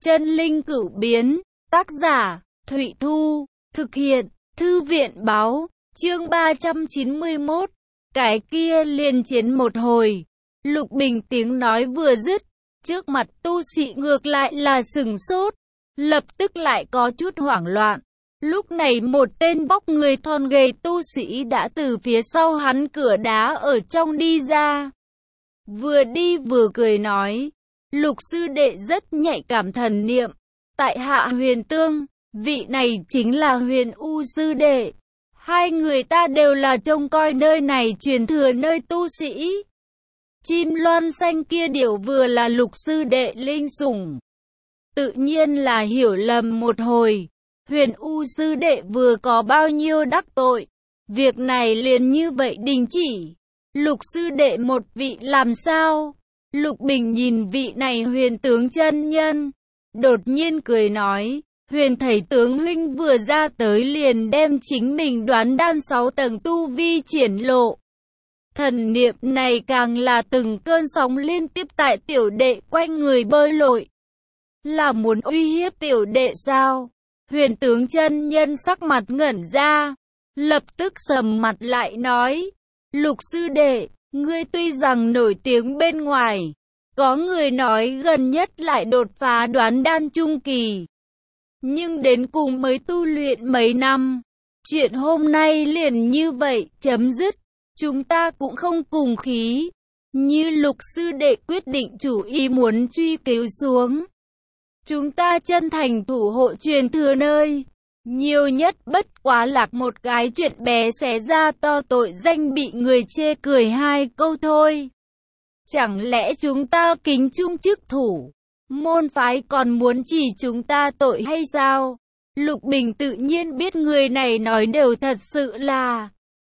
Chân linh cửu biến, tác giả, Thụy Thu, thực hiện, Thư viện báo, chương 391, cái kia liền chiến một hồi. Lục Bình tiếng nói vừa dứt, trước mặt tu sĩ ngược lại là sừng sốt, lập tức lại có chút hoảng loạn. Lúc này một tên vóc người thon gầy tu sĩ đã từ phía sau hắn cửa đá ở trong đi ra. Vừa đi vừa cười nói, Lục sư đệ rất nhạy cảm thần niệm, tại hạ Huyền Tương, vị này chính là Huyền U sư đệ. Hai người ta đều là trông coi nơi này truyền thừa nơi tu sĩ. Chim loan xanh kia điều vừa là Lục sư đệ linh sủng. Tự nhiên là hiểu lầm một hồi. Huyền U sư đệ vừa có bao nhiêu đắc tội, việc này liền như vậy đình chỉ. Lục sư đệ một vị làm sao? Lục Bình nhìn vị này Huyền tướng chân nhân, đột nhiên cười nói, Huyền thầy tướng huynh vừa ra tới liền đem chính mình đoán đan 6 tầng tu vi triển lộ. Thần niệm này càng là từng cơn sóng liên tiếp tại tiểu đệ quanh người bơi lội. Là muốn uy hiếp tiểu đệ sao? Huyền tướng chân nhân sắc mặt ngẩn ra, lập tức sầm mặt lại nói, Lục sư đệ, ngươi tuy rằng nổi tiếng bên ngoài, có người nói gần nhất lại đột phá đoán đan trung kỳ, nhưng đến cùng mới tu luyện mấy năm, chuyện hôm nay liền như vậy chấm dứt, chúng ta cũng không cùng khí, như Lục sư đệ quyết định chủ ý muốn truy cứu xuống. Chúng ta chân thành thủ hộ truyền thừa nơi, nhiều nhất bất quá lạc một cái chuyện bé xé ra to tội danh bị người chê cười 2 câu thôi. Chẳng lẽ chúng ta kính trung chức thủ, môn phái còn muốn chỉ chúng ta tội hay sao? Lục Bình tự nhiên biết người này nói đều thật sự là.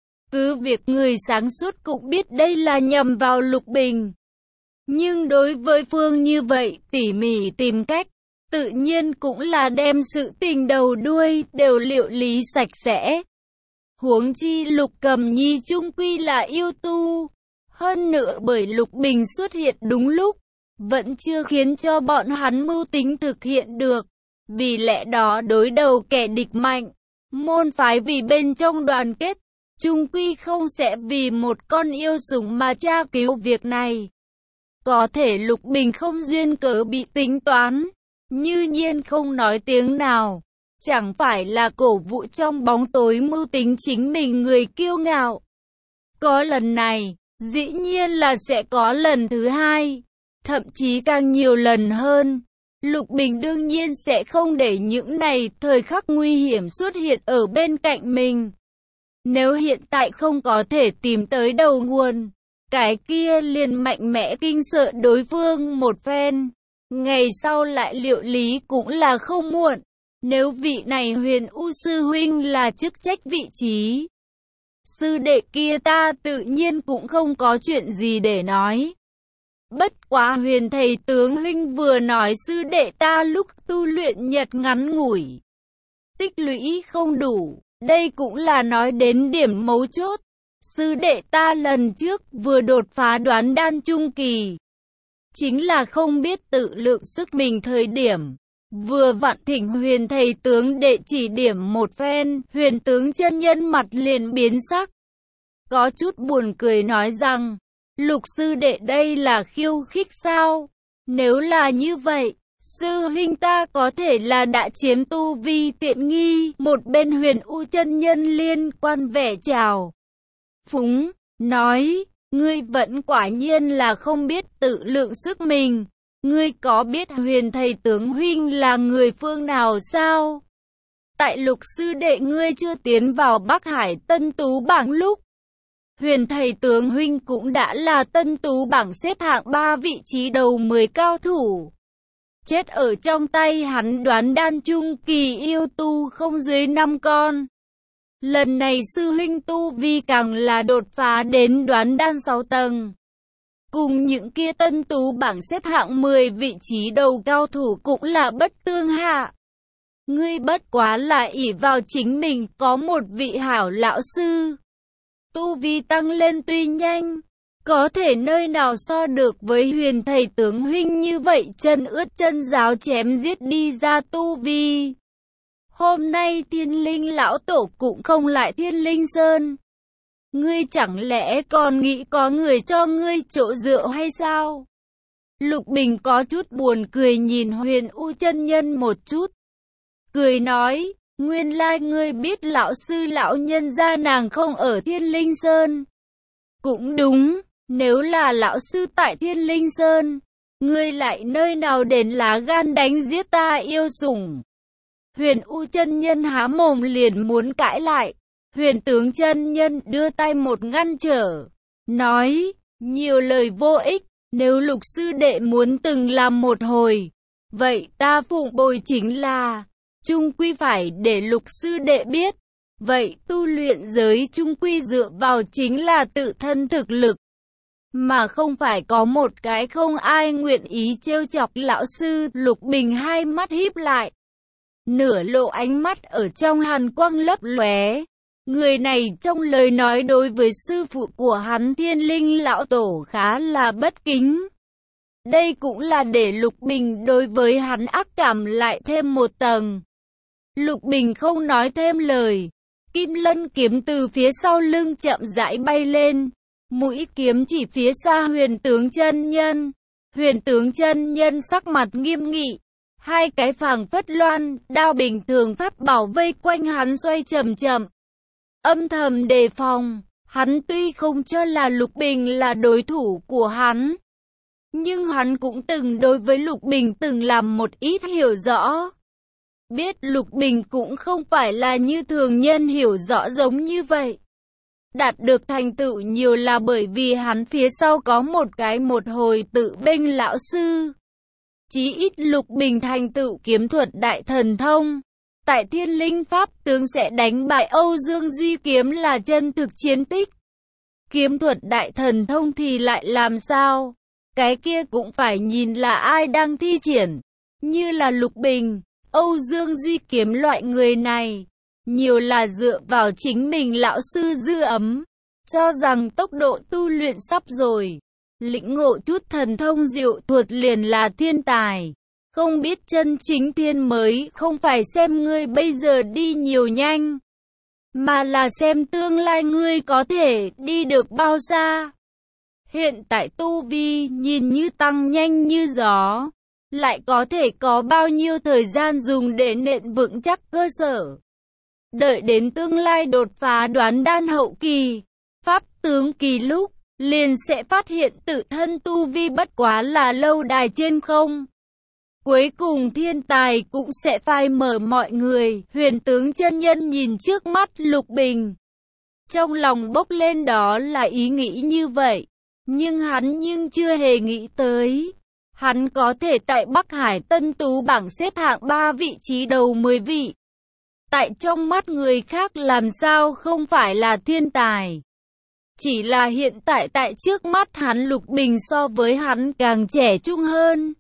Cứ việc người sáng suốt cũng biết đây là nhầm vào Lục Bình. Nhưng đối với Phương như vậy tỉ mỉ tìm cách, tự nhiên cũng là đem sự tình đầu đuôi đều liệu lý sạch sẽ. Huống chi Lục Cầm Nhi chung quy là yêu tu. Hơn nữa bởi Lục Bình xuất hiện đúng lúc, vẫn chưa khiến cho bọn hắn mưu tính thực hiện được. Vì lẽ đó đối đầu kẻ địch mạnh, môn phái vì bên trong đoàn kết, chung quy không sẽ vì một con yêu sủng mà tra cứu việc này. Có thể Lục Bình không duyên cớ bị tính toán, như nhiên không nói tiếng nào, chẳng phải là cổ vũ trong bóng tối mưu tính chính mình người kiêu ngạo. Có lần này, dĩ nhiên là sẽ có lần thứ hai, thậm chí càng nhiều lần hơn. Lục Bình đương nhiên sẽ không để những này thời khắc nguy hiểm xuất hiện ở bên cạnh mình. Nếu hiện tại không có thể tìm tới đầu nguồn, cái kia liền mạnh mẽ kinh sợ đối phương một phen. Ngày sau lại liệu lý cũng là không muộn. Nếu vị này Huyền U sư huynh là chức trách vị trí, sư đệ kia ta tự nhiên cũng không có chuyện gì để nói. Bất quá Huyền thầy tướng huynh vừa nói sư đệ ta lúc tu luyện nhật ngắn ngủi, tích lũy không đủ, đây cũng là nói đến điểm mấu chốt. Sư đệ ta lần trước vừa đột phá đoán đan trung kỳ, chính là không biết tự lượng sức mình thời điểm. Vừa vặn thỉnh Huyền thầy tướng đệ chỉ điểm một phen, Huyền tướng chân nhân mặt liền biến sắc. Có chút buồn cười nói rằng, Lục sư đệ đây là khiêu khích sao? Nếu là như vậy, sư huynh ta có thể là đã chiếm tu vi tiện nghi. Một bên Huyền U chân nhân liên quan vẻ chào phúng, nói, ngươi vẫn quả nhiên là không biết tự lượng sức mình. Ngươi có biết Huyền thầy tướng huynh là người phương nào sao? Tại Lục sư đệ ngươi chưa tiến vào Bắc Hải Tân Tú bảng lúc, Huyền thầy tướng huynh cũng đã là Tân Tú bảng xếp hạng 3 vị trí đầu 10 cao thủ. Chết ở trong tay hắn đoán đan trung kỳ yêu tu không dưới 5 con. Lần này sư huynh tu vi càng là đột phá đến đoán đan 6 tầng. Cùng những kia Tân Tú bảng xếp hạng 10 vị trí đầu cao thủ cũng là bất tương hạ. Ngươi bất quá là ỷ vào chính mình có một vị hảo lão sư. Tu vi tăng lên tuy nhanh, Có thể nơi nào so được với huyền thầy tướng huynh như vậy, chân ướt chân ráo chém giết đi ra tu vi. Hôm nay Thiên Linh lão tổ cũng không lại Thiên Linh Sơn. Ngươi chẳng lẽ còn nghĩ có người cho ngươi chỗ dựa hay sao? Lục Bình có chút buồn cười nhìn Huyền U chân nhân một chút. Cười nói, nguyên lai ngươi biết lão sư lão nhân gia nàng không ở Thiên Linh Sơn. Cũng đúng, nếu là lão sư tại Thiên Linh Sơn, ngươi lại nơi nào đến lá gan đánh giết ta yêu sủng. Huyền U chân nhân há mồm liền muốn cãi lại. Huyền tướng chân nhân đưa tay một ngăn trở, nói, nhiều lời vô ích, nếu Lục sư đệ muốn từng làm một hồi, vậy ta phụng bồi chính là, chung quy phải để Lục sư đệ biết, vậy tu luyện giới chung quy dựa vào chính là tự thân thực lực, mà không phải có một cái không ai nguyện ý trêu chọc lão sư. Lục Bình hai mắt híp lại, nửa lộ ánh mắt ở trong hàn quang lấp lóe. Người này trong lời nói đối với sư phụ của hắn Thiên Linh lão tổ khá là bất kính. Đây cũng là để Lục Bình đối với hắn ác cảm lại thêm một tầng. Lục Bình không nói thêm lời. Kim lân kiếm từ phía sau lưng chậm rãi bay lên. Mũi kiếm chỉ phía xa huyền tướng chân nhân. Huyền tướng chân nhân sắc mặt nghiêm nghị. Hai cái phảng phất loan, đao bình thường pháp bảo vây quanh hắn xoay chậm chậm. Âm thầm đề phòng, hắn tuy không cho là Lục Bình là đối thủ của hắn, nhưng hắn cũng từng đối với Lục Bình từng làm một ít hiểu rõ. Biết Lục Bình cũng không phải là như thường nhân hiểu rõ giống như vậy. Đạt được thành tựu nhiều là bởi vì hắn phía sau có một hồi tự bênh lão sư. Chí ít Lục Bình thành tựu kiếm thuật đại thần thông. Tại Thiên Linh Pháp tướng sẽ đánh bại Âu Dương Duy kiếm là chân thực chiến tích. Kiếm thuật đại thần thông thì lại làm sao? Cái kia cũng phải nhìn là ai đang thi triển. Như là Lục Bình, Âu Dương Duy kiếm loại người này. Nhiều là dựa vào chính mình lão sư dư ấm. Cho rằng tốc độ tu luyện sắp rồi. Lĩnh ngộ chút thần thông diệu thuật liền là thiên tài. Không biết chân chính thiên mới không phải xem ngươi bây giờ đi nhiều nhanh, mà là xem tương lai ngươi có thể đi được bao xa. Hiện tại tu vi nhìn như tăng nhanh như gió, lại có thể có bao nhiêu thời gian dùng để nện vững chắc cơ sở. Đợi đến tương lai đột phá đoán đan hậu kỳ, pháp tướng kỳ lúc, liền sẽ phát hiện tự thân tu vi bất quá là lâu đài trên không. Cuối cùng thiên tài cũng sẽ phai mở mọi người. Huyền tướng chân nhân nhìn trước mắt Lục Bình, trong lòng bốc lên đó là ý nghĩ như vậy. Nhưng hắn chưa hề nghĩ tới, hắn có thể tại Bắc Hải Tân Tú bảng xếp hạng 3 vị trí đầu 10 vị. Tại trong mắt người khác làm sao không phải là thiên tài. Chỉ là hiện tại tại trước mắt hắn Lục Bình so với hắn càng trẻ trung hơn.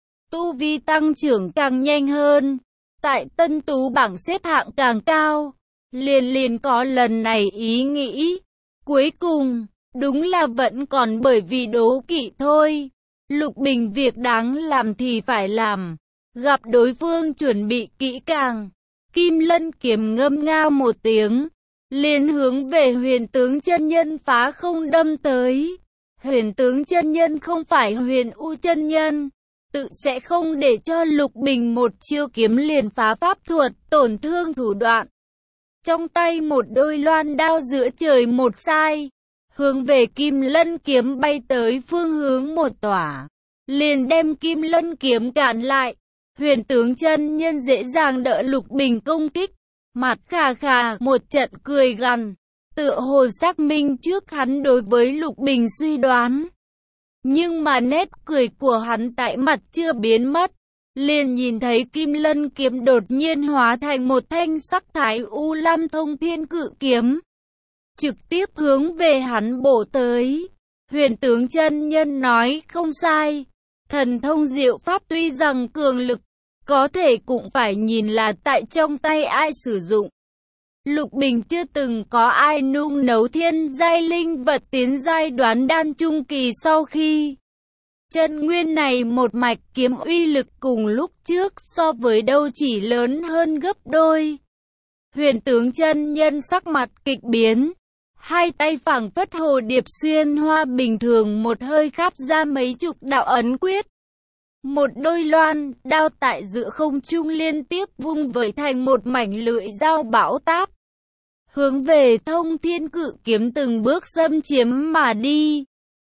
Tu vi tăng trưởng càng nhanh hơn, tại Tân Tú bảng xếp hạng càng cao, liền có lần này ý nghĩ. Cuối cùng, đúng là vẫn còn bởi vì đố kỵ thôi. Lục Bình việc đáng làm thì phải làm, gặp đối phương chuẩn bị kỹ càng. Kim lân kiếm ngâm nga một tiếng, liền hướng về huyền tướng chân nhân phá không đâm tới. Huyền tướng chân nhân không phải Huyền U chân nhân, tự sẽ không để cho Lục Bình một chiêu kiếm liền phá pháp thuật, tổn thương thủ đoạn. Trong tay một đôi loan đao giữa trời một sai, hướng về kim lân kiếm bay tới phương hướng một tỏa, liền đem kim lân kiếm cản lại. Huyền tướng chân nhân dễ dàng đỡ Lục Bình công kích, mặt khà khà một trận cười gằn, tựa hồ xác minh trước hắn đối với Lục Bình suy đoán. Nhưng mà nét cười của hắn tại mặt chưa biến mất, liền nhìn thấy kim lân kiếm đột nhiên hóa thành một thanh sắc thái u lam thông thiên cự kiếm, trực tiếp hướng về hắn bổ tới. Huyền tướng chân nhân nói không sai, thần thông diệu pháp tuy rằng cường lực, có thể cũng phải nhìn là tại trong tay ai sử dụng. Lục Bình chưa từng có ai nung nấu thiên giai linh vật tiến giai đoán đan trung kỳ sau khi chân nguyên này một mạch kiếm uy lực cùng lúc trước so với đâu chỉ lớn hơn gấp đôi. Huyền tướng chân nhân sắc mặt kịch biến, hai tay phảng phất hồ điệp xuyên hoa bình thường một hơi khắp ra mấy chục đạo ấn quyết. Một đôi loan đao tại giữa không trung liên tiếp vung vẩy thành một mảnh lưỡi dao bão táp, hướng về Thông Thiên Cự Kiếm từng bước xâm chiếm mà đi.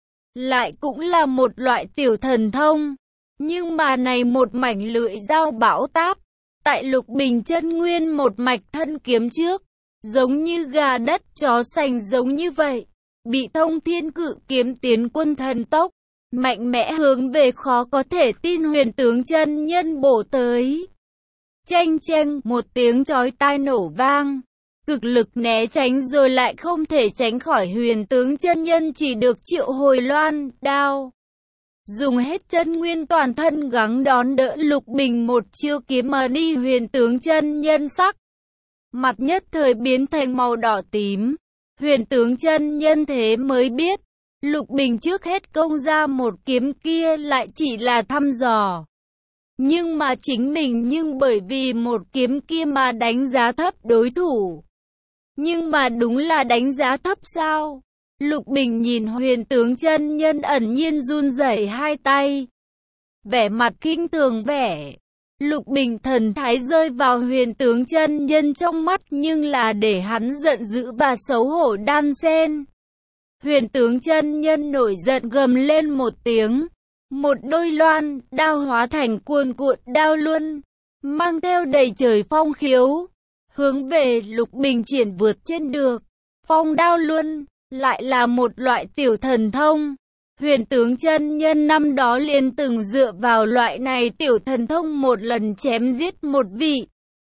Lại cũng là một loại tiểu thần thông, nhưng mà này một mảnh lưỡi dao bão táp, tại Lục Bình chân nguyên một mạch thân kiếm trước, giống như gà đất chó sành giống như vậy, bị Thông Thiên Cự Kiếm tiến quân thần tốc, mạnh mẽ hướng về khó có thể tin huyền tướng chân nhân bổ tới. Chanh chanh, một tiếng chói tai nổ vang, cực lực né tránh rồi lại không thể tránh khỏi, huyền tướng chân nhân chỉ được triệu hồi loan đao, dùng hết chân nguyên toàn thân gắng đón đỡ Lục Bình một chiêu kiếm mà đi. Huyền tướng chân nhân sắc mặt nhất thời biến thành màu đỏ tím. Huyền tướng chân nhân thế mới biết, Lục Bình trước hết công ra một kiếm kia lại chỉ là thăm dò. Nhưng mà chính mình bởi vì một kiếm kia mà đánh giá thấp đối thủ. Nhưng mà đúng là đánh giá thấp sao? Lục Bình nhìn huyền tướng chân nhân ẩn nhiên run rẩy hai tay, vẻ mặt khinh thường vẻ. Lục Bình thần thái rơi vào huyền tướng chân nhân trong mắt nhưng là để hắn giận dữ và xấu hổ đan xen. Huyền tướng chân nhân nổi giận gầm lên một tiếng, một đôi loan đao hóa thành cuồn cuộn đao luân, mang theo đầy trời phong khiếu, hướng về Lục Bình triển vượt trên được. Phong đao luân lại là một loại tiểu thần thông. Huyền tướng chân nhân năm đó liền từng dựa vào loại này tiểu thần thông một lần chém giết một vị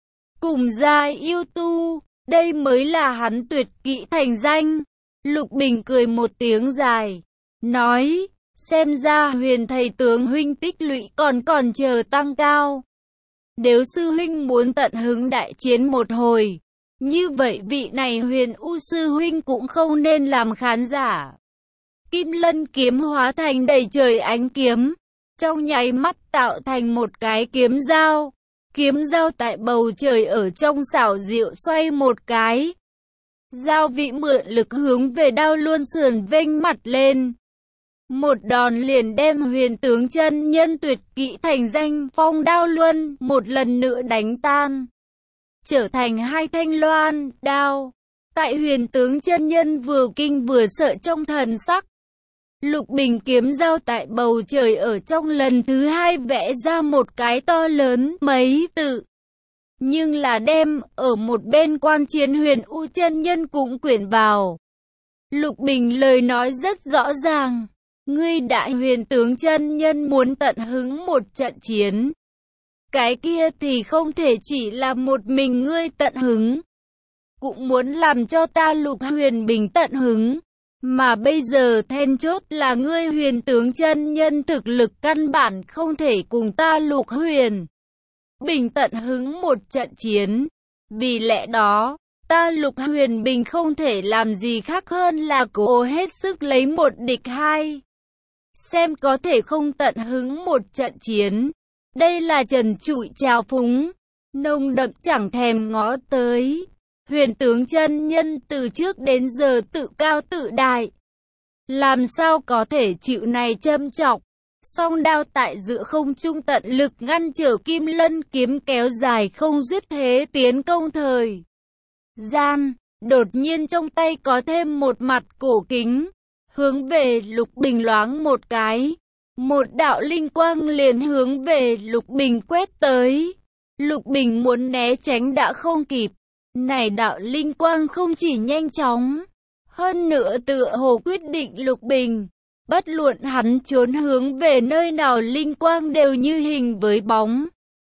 cùng giai yêu tu, đây mới là hắn tuyệt kỹ thành danh. Lục Bình cười một tiếng dài, nói, xem ra huyền thầy tướng huynh tích lũy còn chờ tăng cao. Nếu sư huynh muốn tận hứng đại chiến một hồi, như vậy vị này Huyền U sư huynh cũng không nên làm khán giả. Kim lân kiếm hóa thành đầy trời ánh kiếm, trong nháy mắt tạo thành một cái kiếm dao. Kiếm dao tại bầu trời ở trong xảo diệu xoay một cái. Dao vị mượn lực hướng về đao luân sườn vênh mặt lên. Một đòn liền đem huyền tướng chân nhân tuyệt kỹ thành danh phong đao luân một lần nữa đánh tan, trở thành hai thanh loan đao. Tại huyền tướng chân nhân vừa kinh vừa sợ trong thần sắc, Lục Bình kiếm dao tại bầu trời ở trong lần thứ hai vẽ ra một cái to lớn mấy tự. Nhưng là đem ở một bên quan chiến Huyền U chân nhân cũng quyển vào. Lục Bình lời nói rất rõ ràng, ngươi đại huyền tướng chân nhân muốn tận hứng một trận chiến, cái kia thì không thể chỉ là một mình ngươi tận hứng, cũng muốn làm cho ta Lục Huyền Bình tận hứng. Mà bây giờ then chốt là ngươi huyền tướng chân nhân thực lực căn bản không thể cùng ta Lục Huyền Bình tận hứng một trận chiến. Vì lẽ đó, ta Lục Huyền Bình không thể làm gì khác hơn là cố hết sức lấy một địch hai, xem có thể không tận hứng một trận chiến. Đây là trần trụi trào phúng, nồng đậm chẳng thèm ngó tới. Huyền tướng chân nhân từ trước đến giờ tự cao tự đại, làm sao có thể chịu này châm chọc. Song đao tại giữa không trung tận lực ngăn trở kim lân kiếm kéo dài không dứt thế tiến công thời gian. Đột nhiên trong tay có thêm một mặt cổ kính, hướng về Lục Bình loáng một cái, một đạo linh quang liền hướng về Lục Bình quét tới. Lục Bình muốn né tránh đã không kịp. Này đạo linh quang không chỉ nhanh chóng, hơn nữa tựa hồ quyết định Lục Bình, bất luận hắn trốn hướng về nơi nào linh quang đều như hình với bóng,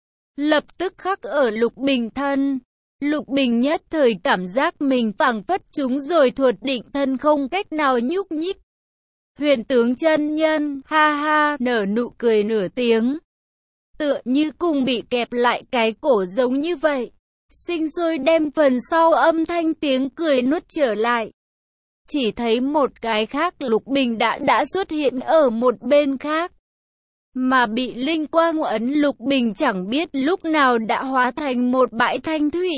lập tức khắc ở Lục Bình thân. Lục Bình nhất thời cảm giác mình phảng phất chúng rồi thuật định thân không cách nào nhúc nhích. Huyền tướng chân nhân ha ha nở nụ cười nửa tiếng, tựa như cùng bị kẹp lại cái cổ giống như vậy. sinh sôi đem phần sau âm thanh tiếng cười nuốt trở lại. Chỉ thấy một cái khác Lục Bình đã xuất hiện ở một bên khác. Mà bị linh quang ấn Lục Bình chẳng biết lúc nào đã hóa thành một bãi thanh thủy.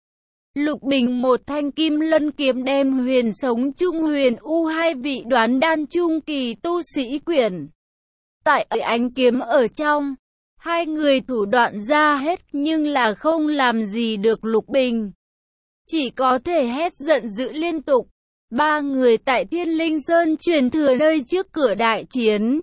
Lục Bình một thanh kim lân kiếm đem Huyền Sống Trung Huyền U hai vị đoán đan trung kỳ tu sĩ quyển. Tại ánh kiếm ở trong, hai người thủ đoạn ra hết nhưng là không làm gì được Lục Bình. Chỉ có thể hét giận dữ liên tục. Ba người tại Thiên Linh Sơn truyền thừa nơi trước cửa đại chiến.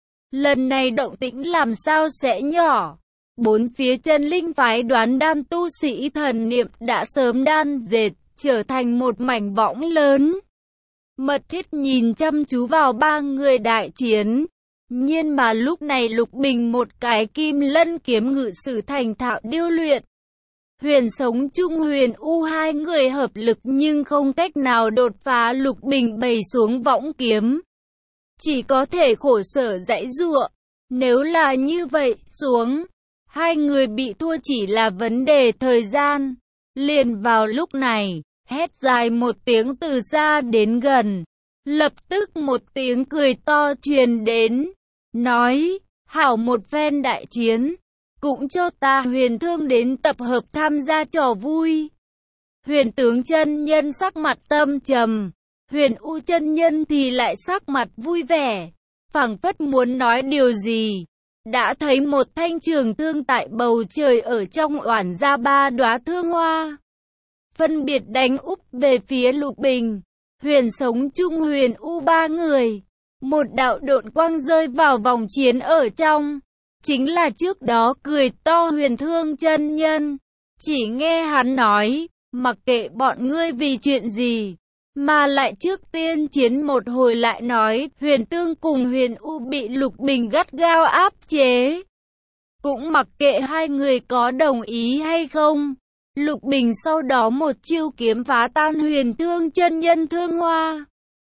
Lần này động tĩnh làm sao sẽ nhỏ. Bốn phía chân linh phái đoán đan tu sĩ thần niệm đã sớm đan dệt, trở thành một mảnh võng lớn. Mật thiết nhìn chăm chú vào ba người đại chiến. Nhưng mà lúc này Lục Bình một cái kim lân kiếm ngự sử thành thạo điêu luyện. Huyền Sống Trung Huyền U hai người hợp lực nhưng không cách nào đột phá Lục Bình bày xuống võng kiếm. Chỉ có thể khổ sở giãy giụa. Nếu là như vậy xuống, hai người bị thua chỉ là vấn đề thời gian. Liền vào lúc này, hét dài một tiếng từ xa đến gần. Lập tức một tiếng cười to truyền đến. Nói, hảo một phen đại chiến. Cũng cho ta Huyền Thương đến tập hợp tham gia trò vui. Huyền tướng chân nhân sắc mặt tâm trầm. Huyền U chân nhân thì lại sắc mặt vui vẻ. Phảng phất muốn nói điều gì. Đã thấy một thanh trường thương tại bầu trời ở trong oản ra ba đóa thương hoa. Phân biệt đánh úp về phía Lục Bình. Huyền Sống Trung Huyền U ba người. Một đạo độn quang rơi vào vòng chiến ở trong. Chính là trước đó cười to Huyền Thương chân nhân. Chỉ nghe hắn nói, mặc kệ bọn ngươi vì chuyện gì, mà lại trước tiên chiến một hồi lại nói Huyền Tương cùng Huyền U bị Lục Bình gắt gao áp chế. Cũng mặc kệ hai người có đồng ý hay không. Lục Bình sau đó một chiêu kiếm phá tan Huyền Thương chân nhân thương hoa.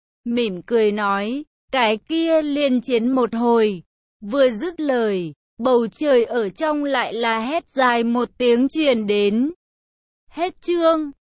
Mỉm cười nói, cái kia liên chiến một hồi. Vừa dứt lời, bầu trời ở trong lại là hét dài một tiếng truyền đến. Hết chương.